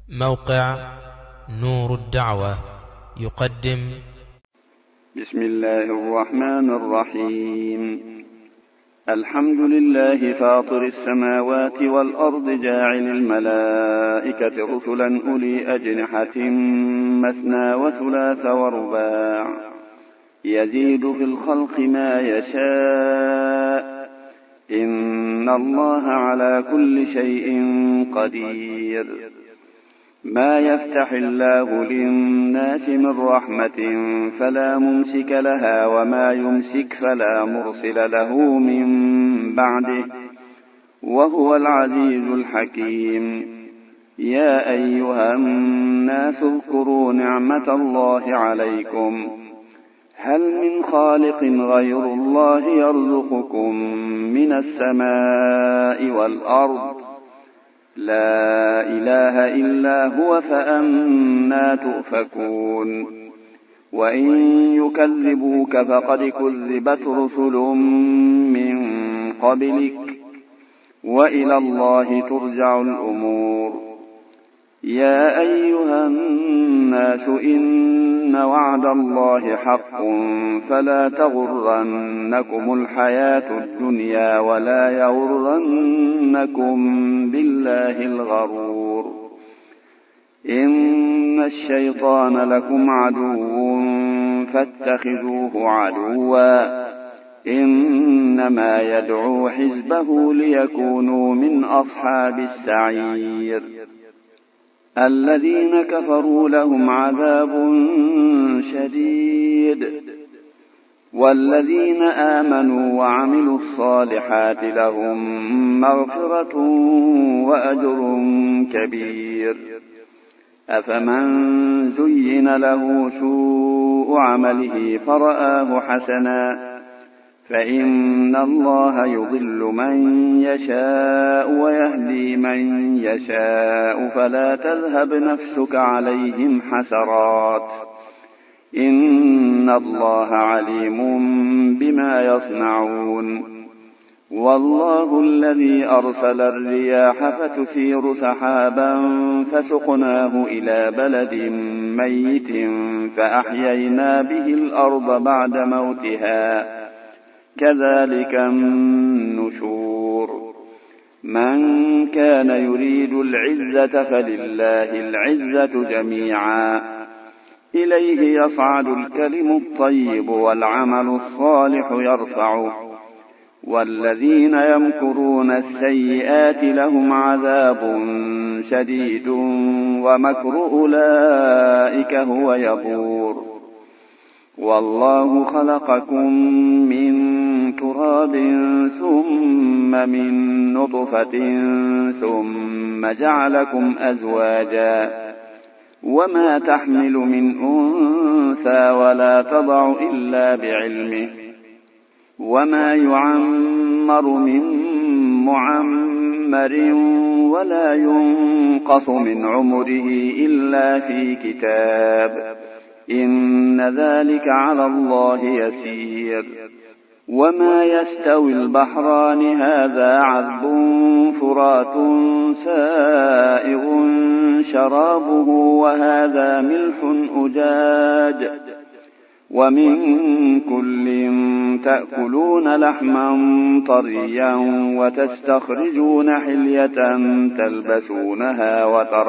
موقع نور الدعوة يقدم. بسم الله الرحمن الرحيم. الحمد لله فاطر السماوات والأرض جاعل الملائكة رسلا أولي أجنحة مثنى وثلاث ورباع يزيد في الخلق ما يشاء إن الله على كل شيء قدير. ما يفتح الله للناس من رحمة فلا ممسك لها وما يمسك فلا مرسل له من بعده وهو العزيز الحكيم. يا أيها الناس اذكروا نعمة الله عليكم هل من خالق غير الله يرزقكم من السماء والأرض لا إله إلا هو فأنى تؤفكون. وإن يكذبوك فقد كذبت رسل من قبلك وإلى الله ترجع الأمور. يا أيها الناس إن وعد الله حق فلا تغرنكم الحياة الدنيا ولا يغرنكم بالله الغرور. إن الشيطان لكم عدو فاتخذوه عدوا إنما يدعو حزبه ليكونوا من أصحاب السعير. الذين كفروا لهم عذاب شديد والذين آمنوا وعملوا الصالحات لهم مغفرة وأجر كبير. أفمن زين له سوء عمله فرآه حسنا فإن الله يضل من يشاء ويهدي من يشاء فلا تذهب نفسك عليهم حسرات إن الله عليم بما يصنعون. والله الذي أرسل الرياح فتثير سحابا فسقناه إلى بلد ميت فأحيينا به الأرض بعد موتها كذلك النشور. من كان يريد العزة فلله العزة جميعا إليه يصعد الكلم الطيب والعمل الصالح يرفعه. والذين يمكرون السيئات لهم عذاب شديد ومكر أولئك هو يبور. والله خلقكم من تراب ثم من نطفة ثم جعلكم أزواجا وما تحمل من أنثى ولا تضع إلا بعلمه وما يعمر من معمر ولا ينقص من عمره إلا في كتاب إن ذلك على الله يسير. وما يستوي البحران هذا عذب فرات سائغ شرابه وهذا ملح أجاج ومن كل تأكلون لحما طريا وتستخرجون حلية تلبسونها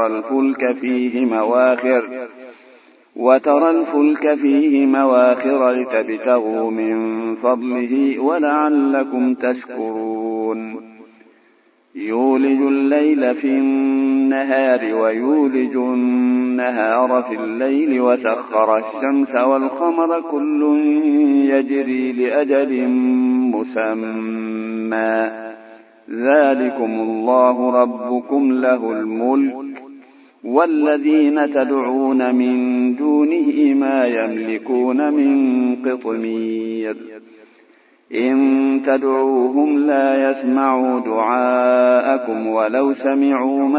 وترى الفلك فيه مواخر لتبتغوا من فضله ولعلكم تشكرون. يولج الليل في النهار ويولج النهار في الليل وسخر الشمس والقمر كل يجري لأجل مسمى ذلكم الله ربكم له الملك والذين تدعون من دونه ما يملكون من قطمير. إن تدعوهم لا يسمعوا دعاءكم ولو سمعوا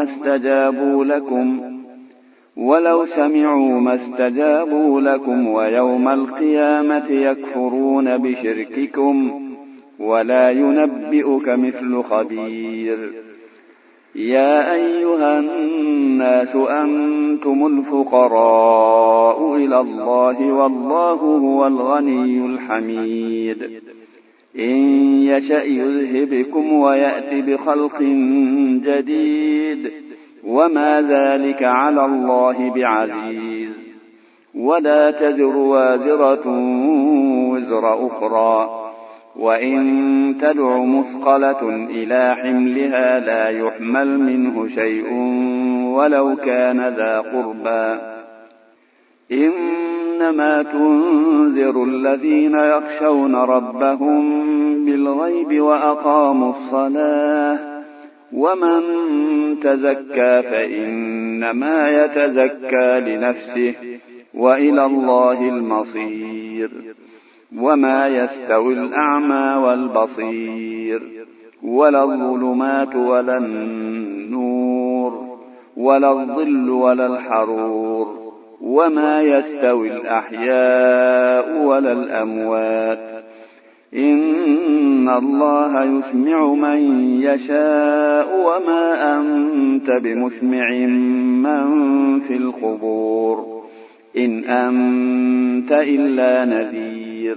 ما استجابوا لكم ويوم القيامة يكفرون بشرككم ولا ينبئك مثل خبير. يا أيها الناس أنتم الفقراء إلى الله والله هو الغني الحميد إن يشأ يذهبكم ويأت بخلق جديد وما ذلك على الله بعزيز ولا تزر وازرة وزر أخرى وإن تدع مثقلة إلى حملها لا يحمل منه شيء ولو كان ذا قربى إنما تنذر الذين يخشون ربهم بالغيب وأقاموا الصلاة ومن تزكى فإنما يتزكى لنفسه وإلى الله المصير وما يستوي الأعمى والبصير ولا الظلمات ولا النور ولا الظل ولا الحرور وما يستوي الأحياء ولا الأموات إن الله يسمع من يشاء وما أنت بمسمع من في القبور إن أنت إلا نذير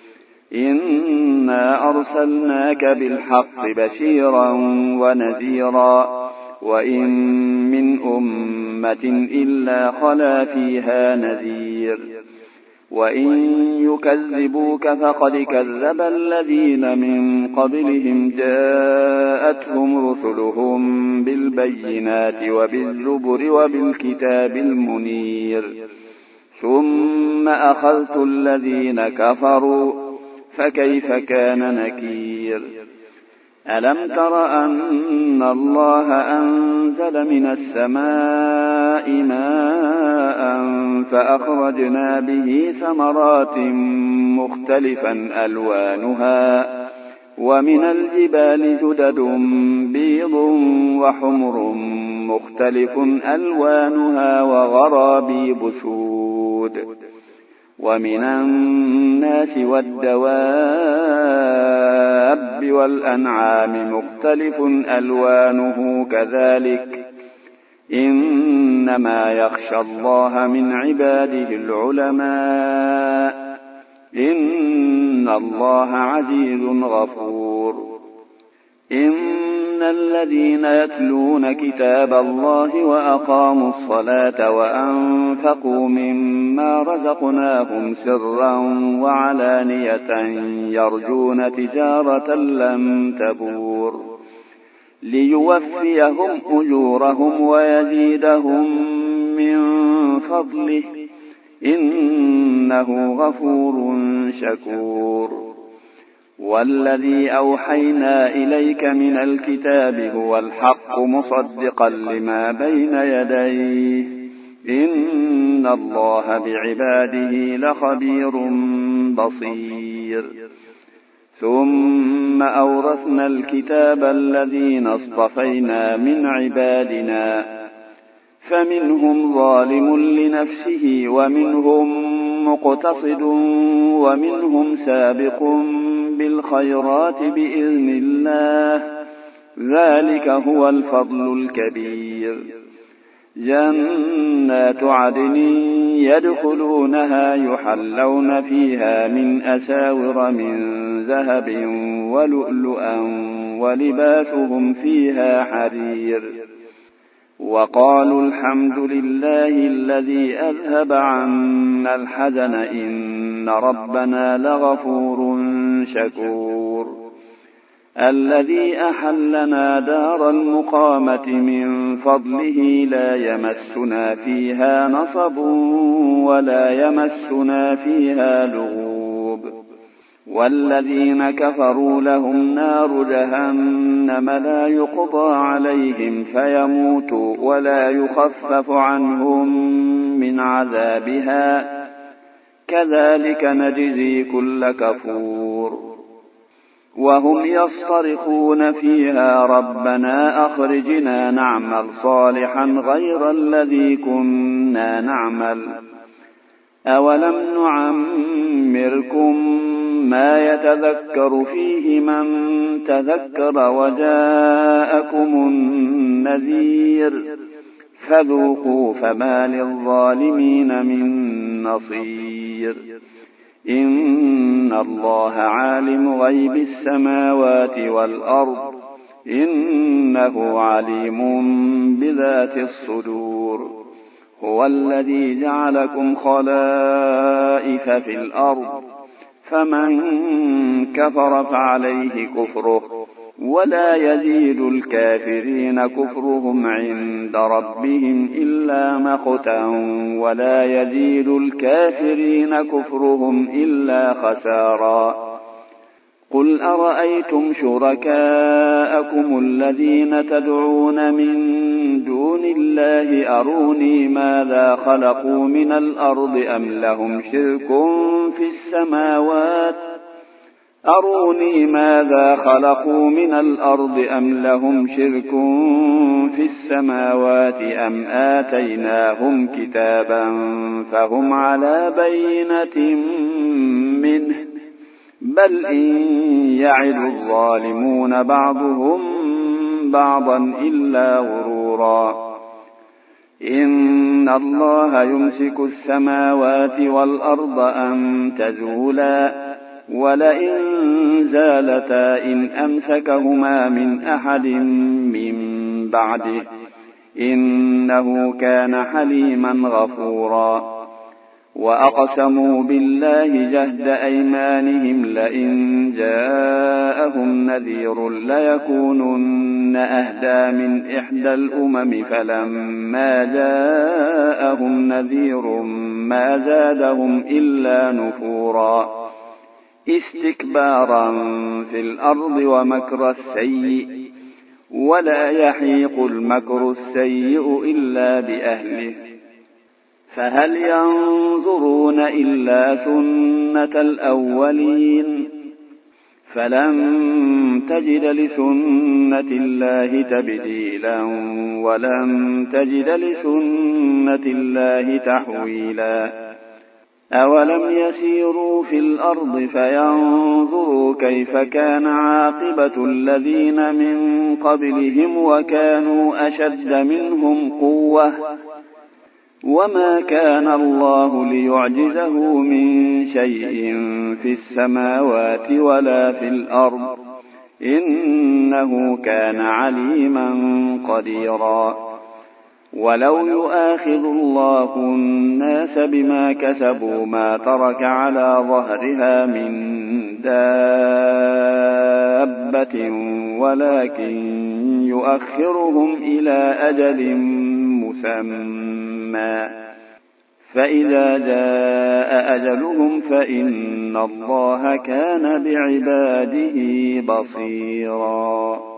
إنا أرسلناك بالحق بشيرا ونذيرا وإن من أمة إلا خلا فيها نذير وإن يكذبوك فقد كذب الذين من قبلهم جاءتهم رسلهم بالبينات وبالزبر وبالكتاب المنير ثم أخذت الذين كفروا فكيف كان نكير ألم تر أن الله أنزل من السماء ماء فأخرجنا به ثمرات مختلفا ألوانها ومن الجبال جدد بيض وحمر مختلف ألوانها وغرابيب سود ومن الناس والدواب والأنعام مختلف ألوانه كذلك إنما يخشى الله من عباده العلماء إن الله عزيز غفور إن الذين يتلون كتاب الله وأقاموا الصلاة وأنفقوا مما رزقناهم سرا وعلانية يرجون تجارة لن تبور ليوفيهم أجورهم ويزيدهم من فضله إنه غفور شكور والذي أوحينا إليك من الكتاب هو الحق مصدقا لما بين يديه إن الله بعباده لخبير بصير ثم أورثنا الكتاب الذين اصطفينا من عبادنا فمنهم ظالم لنفسه ومنهم مقتصد ومنهم سابق بالخيرات بإذن الله ذلك هو الفضل الكبير جنات عدن يدخلونها يحلون فيها من أساور من ذهب ولؤلؤا ولباسهم فيها حرير وقالوا الحمد لله الذي أذهب عنا الحزن إن ربنا لغفور شكور الذي أحلنا دار المقامة من فضله لا يمسنا فيها نصب ولا يمسنا فيها لغوب والذين كفروا لهم نار جهنم لا يقضى عليهم فيموتوا ولا يخفف عنهم من عذابها كذلك نجزي كل كفور وهم يصطرخون فيها ربنا أخرجنا نعمل صالحا غير الذي كنا نعمل أولم نعمركم ما يتذكر فيه من تذكر وجاءكم النذير فذوقوا فما للظالمين من نصير إن الله عالم غيب السماوات والأرض إنه عليم بذات الصدور هو الذي جعلكم خلائف في الأرض فمن كفر فعليه كفره ولا يزيد الكافرين كفرهم عند ربهم إلا مقتا ولا يزيد الكافرين كفرهم إلا خسارا قل أرأيتم شركاءكم الذين تدعون من دون الله أروني ماذا خلقوا من الأرض أم لهم شرك في السماوات أم آتيناهم كتابا فهم على بينة منه بل إن يعد الظالمون بعضهم بعضا إلا غرورا إن الله يمسك السماوات والأرض أن تزولا ولئن زالتا إن أمسكهما من أحد من بعده إنه كان حليما غفورا وأقسموا بالله جهد أيمانهم لئن جاءهم نذير ليكونن أهدى من إحدى الأمم فلما جاءهم نذير ما زادهم إلا نفورا استكبارا في الأرض ومكر السيء ولا يحيق المكر السيء إلا بأهله فهل ينظرون إلا سنة الأولين فلن تجد لسنة الله تبديلا ولن تجد لسنة الله تحويلا أولم يسيروا في الأرض فينظروا كيف كان عاقبة الذين من قبلهم وكانوا أشد منهم قوة وما كان الله ليعجزه من شيء في السماوات ولا في الأرض إنه كان عليما قديرا ولو يؤاخذ الله الناس بما كسبوا ما ترك على ظهرها من دابة ولكن يؤخرهم إلى أجل مسمى فإذا جاء أجلهم فإن الله كان بعباده بصيرا